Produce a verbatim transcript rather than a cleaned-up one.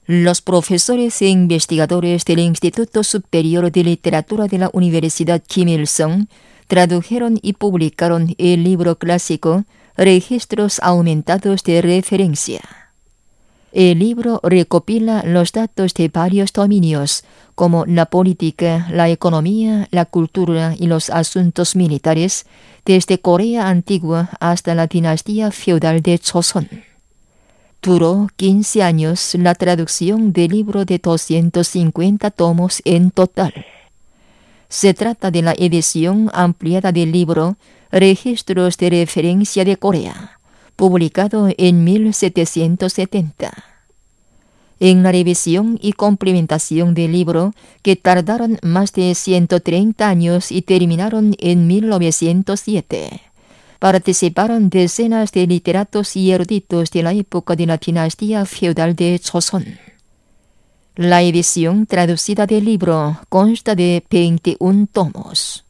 Los profesores e investigadores del Instituto Superior de Literatura de la Universidad Kim Il-sung tradujeron y publicaron el libro clásico Registros aumentados de referencia. El libro recopila los datos de varios dominios, como la política, la economía, la cultura y los asuntos militares, desde Corea antigua hasta la dinastía feudal de Joseon. Duró quince años la traducción del libro de doscientos cincuenta tomos en total. Se trata de la edición ampliada del libro Registros de referencia de Corea, publicado en mil setecientos setenta. En la revisión y complementación del libro, que tardaron más de ciento treinta años y terminaron en mil novecientos siete, participaron decenas de literatos y eruditos de la época de la dinastía feudal de Joseon. La edición traducida del libro consta de veintiún tomos.